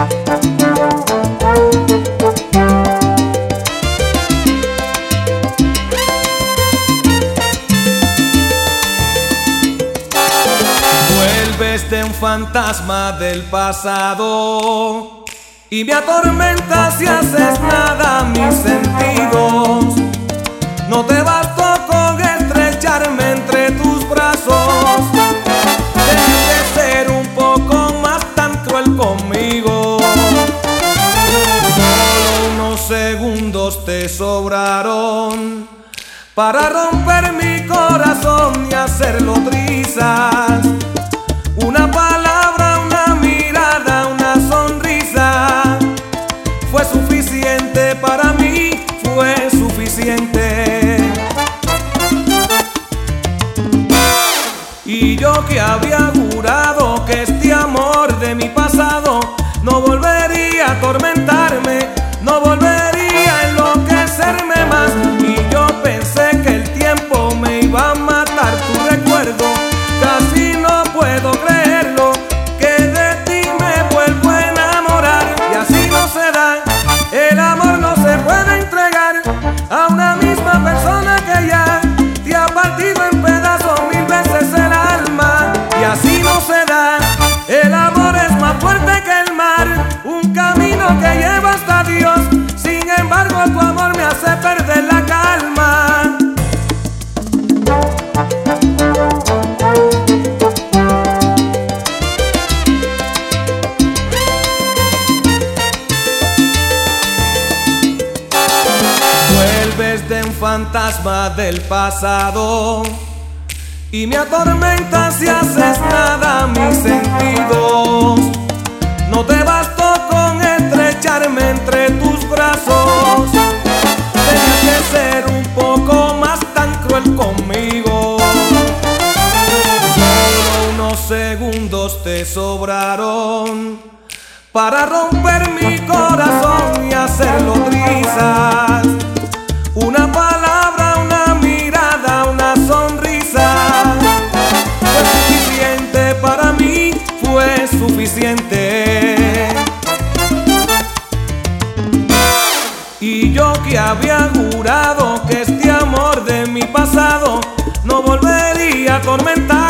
Vuelves de un fantasma del pasado y me atormentas si haces nada a mis sentidos. No te bastó con estrecharme entre tus brazos. Tienes que ser un poco más tan cruel conmigo. Solo unos segundos te sobraron para romper mi corazón y hacerlo trizas. Una palabra, una mirada, una sonrisa fue suficiente para mí, fue suficiente. Y yo que había jurado que este amor de mi pasado no volvería a atormentarme, no volvería a enloquecerme más. Y yo pensé que el tiempo me iba a matar tu recuerdo. Casi no puedo creerlo, que de ti me vuelvo a enamorar. Y así no se da, el amor no se puede entregar a una misma persona que ya te ha partido en pedazos 1000 veces el alma. Y así no se da, el amor es más fuerte que el mar, un camino que lleva hasta Dios. Sin embargo tu amor me hace perder la calma. Vuelves de un fantasma del pasado y me atormentas si haces nada a mis sentidos. No te bastó con estrecharme entre tus brazos. Tenías que ser un poco más tan cruel conmigo. Solo unos segundos te sobraron para romper mi corazón y hacerlo trizas. Una palabra, una mirada, una sonrisa fue suficiente para mí, fue suficiente. Y yo que había jurado que este amor de mi pasado no volvería a atormentar.